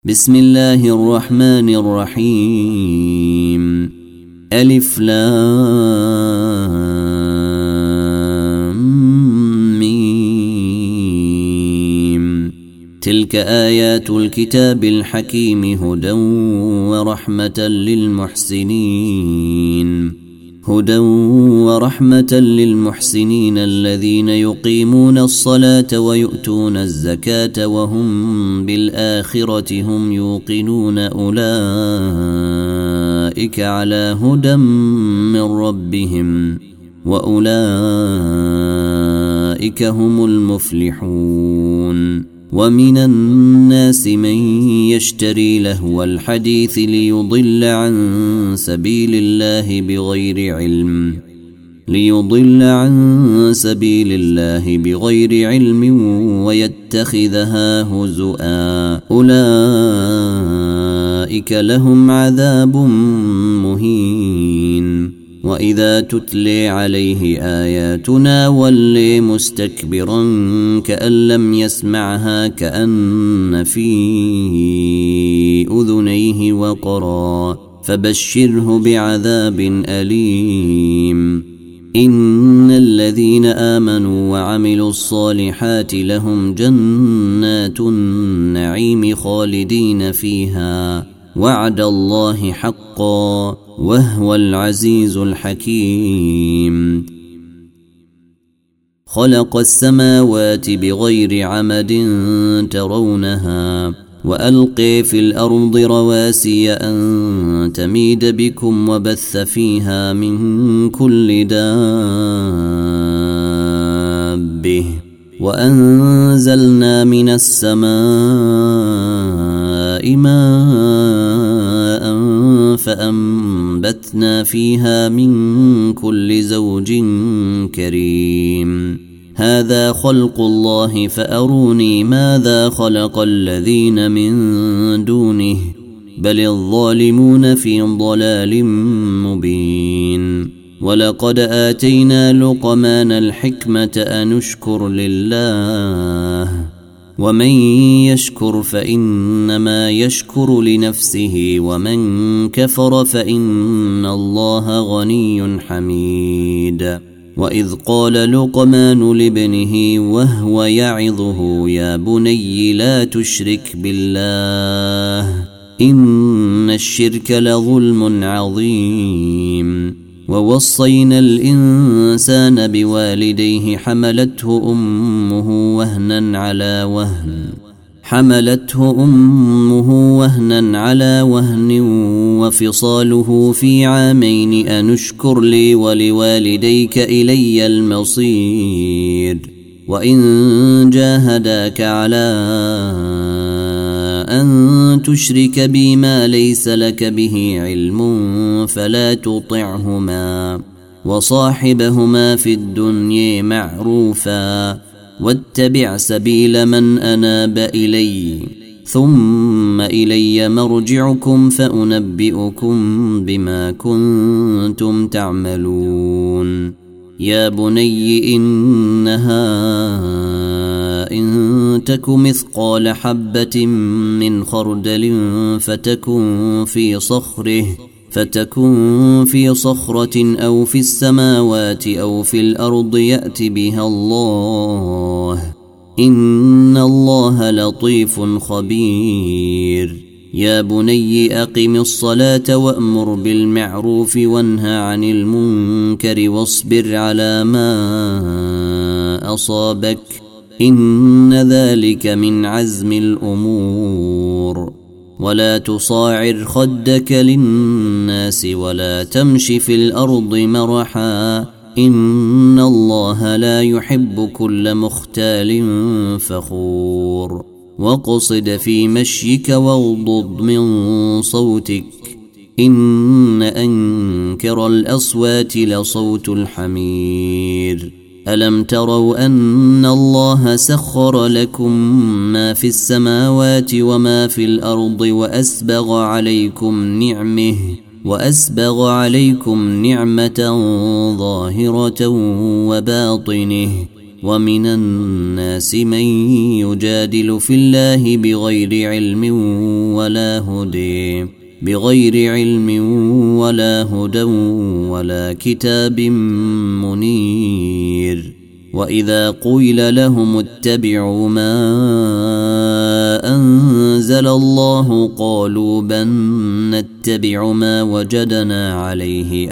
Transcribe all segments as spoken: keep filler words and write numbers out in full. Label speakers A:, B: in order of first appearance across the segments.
A: بسم الله الرحمن الرحيم. ألف لام ميم. تلك آيات الكتاب الحكيم هدى ورحمة للمحسنين هدى ورحمة للمحسنين الذين يقيمون الصلاة ويؤتون الزكاة وهم بالآخرة هم يوقنون أولئك على هدى من ربهم وأولئك هم المفلحون. ومن الناس من يشتري لهو الحديث ليضل عن سبيل الله بغير علم ليضل عن سبيل الله بغير علم ويتخذها هزؤا أولئك لهم عذاب مهين. وإذا تتلي عليه آياتنا ولي مستكبرا كأن لم يسمعها كأن في أذنيه وقرا فبشره بعذاب أليم. إن الذين آمنوا وعملوا الصالحات لهم جنات النعيم خالدين فيها وعد الله حقا وهو العزيز الحكيم. خلق السماوات بغير عمد ترونها وألقي في الأرض رواسي أن تميد بكم وبث فيها من كل دابة وأنزلنا من السماء ماء فأنبتنا فيها من كل زوج كريم. هذا خلق الله فأروني ماذا خلق الذين من دونه بل الظالمون في ضلال مبين. ولقد آتينا لقمان الحكمة أن اشكر لله ومن يشكر فإنما يشكر لنفسه ومن كفر فإن الله غني حميد. وإذ قال لقمان لابنه وهو يعظه يا بني لا تشرك بالله إن الشرك لظلم عظيم. ووصينا الإنسان بوالديه حملته أمه وهنا على وهن حملته أمه وهنا على وهن وفصاله في عامين أن اشكر لي ولوالديك إلي المصير. وإن جاهداك على أن تشرك بي ما ليس لك به علم فلا تطعهما وصاحبهما في الدنيا معروفا واتبع سبيل من أناب إلي ثم إلي مرجعكم فأنبئكم بما كنتم تعملون. يا بني إنها إن تك مثقال حبة من خردل فتكن في صخره فتكن في صخرة أو في السماوات أو في الأرض يأت بها الله إن الله لطيف خبير. يا بني أقم الصلاة وأمر بالمعروف وانهى عن المنكر واصبر على ما أصابك إن ذلك من عزم الأمور. ولا تصاعر خدك للناس ولا تمش في الأرض مرحا إن الله لا يحب كل مختال فخور. واقصد في مشيك واغضض من صوتك إن أنكر الأصوات لصوت الحمير. ألم تروا أن الله سخر لكم ما في السماوات وما في الأرض وأسبغ عليكم نعمه وأسبغ عليكم نعمة ظاهرة وباطنه ومن الناس من يجادل في الله بغير علم ولا هدى بغير علم ولا هدى ولا كتاب منير. وإذا قيل لهم اتبعوا ما أنزل الله قالوا بل نتبع ما وجدنا عليه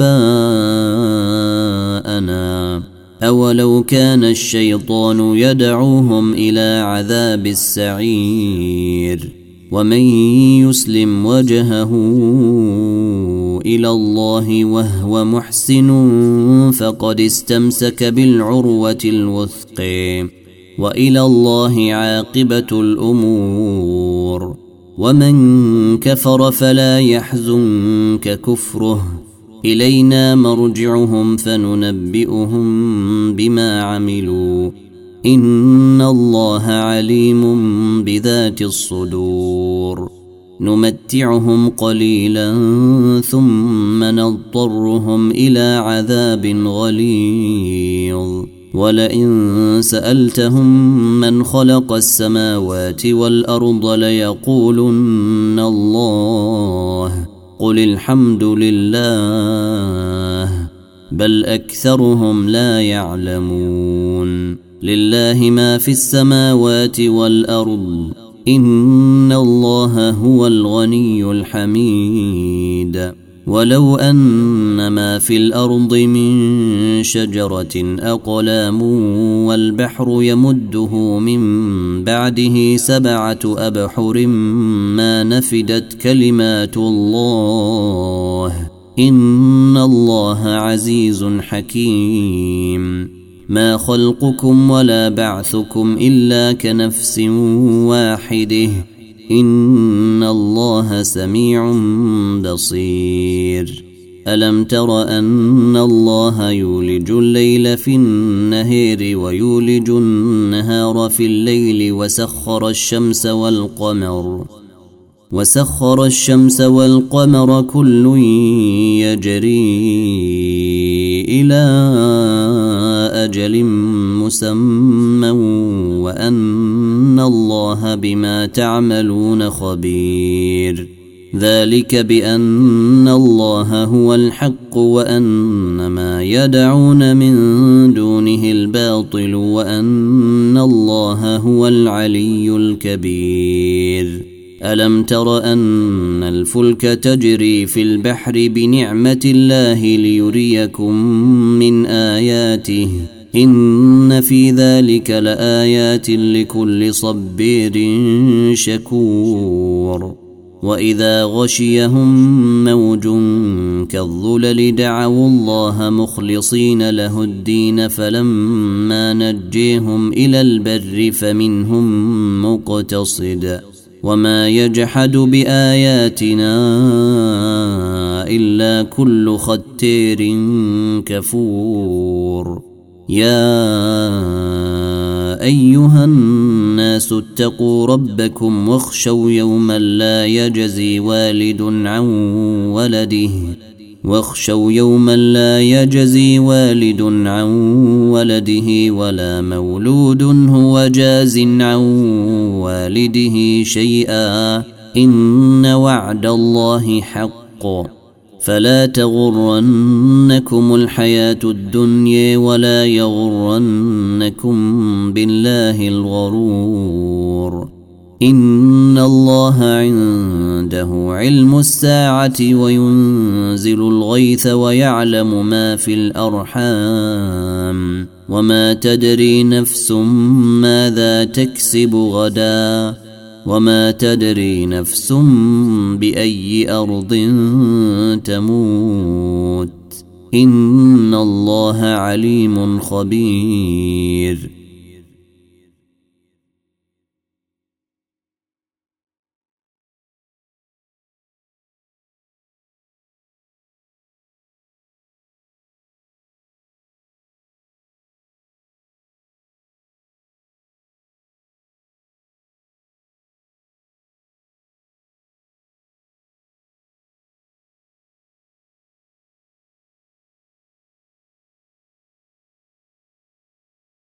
A: آباءنا أولو كان الشيطان يدعوهم إلى عذاب السعير. ومن يسلم وجهه إلى الله وهو محسن فقد استمسك بالعروة الوثقى وإلى الله عاقبة الأمور. ومن كفر فلا يحزنك كفره إلينا مرجعهم فننبئهم بما عملوا إن الله عليم بذات الصدور. نمتعهم قليلا ثم نضطرهم إلى عذاب غليظ. ولئن سألتهم من خلق السماوات والأرض ليقولن الله قل الحمد لله بل أكثرهم لا يعلمون. لله ما في السماوات والأرض إن الله هو الغني الحميد. ولو أن ما في الأرض من شجرة أقلام والبحر يمده من بعده سبعة أبحر ما نفدت كلمات الله إن الله عزيز حكيم. ما خلقكم ولا بعثكم إلا كنفس واحدة إن الله سميع بصير. ألم تر أن الله يولج الليل في النهار ويولج النهار في الليل وسخر الشمس والقمر وسخر الشمس والقمر كل يجري إلى أجل مسمى وأن الله بما تعملون خبير. ذلك بأن الله هو الحق وأن ما يدعون من دونه الباطل وأن الله هو العلي الكبير. ألم تر أن الفلك تجري في البحر بنعمة الله ليريكم من آياته إن في ذلك لآيات لكل صبير شكور. وإذا غشيهم موج كالظلل دعوا الله مخلصين له الدين فلما نجيهم إلى البر فمنهم مقتصد وما يجحد بآياتنا إلا كل ختير كفور. يا أيها الناس اتقوا ربكم واخشوا يوما لا يجزي والد عن ولده واخشوا يوما لا يجزي والد عن ولده ولا مولود هو جاز عن والده شيئا إن وعد الله حق فلا تغرنكم الحياة الدنيا ولا يغرنكم بالله الغرور. إن الله عنده علم الساعة وينزل الغيث ويعلم ما في الأرحام وما تدري نفس ماذا تكسب غدا وما تدري نفس بأي أرض تموت إن الله عليم خبير.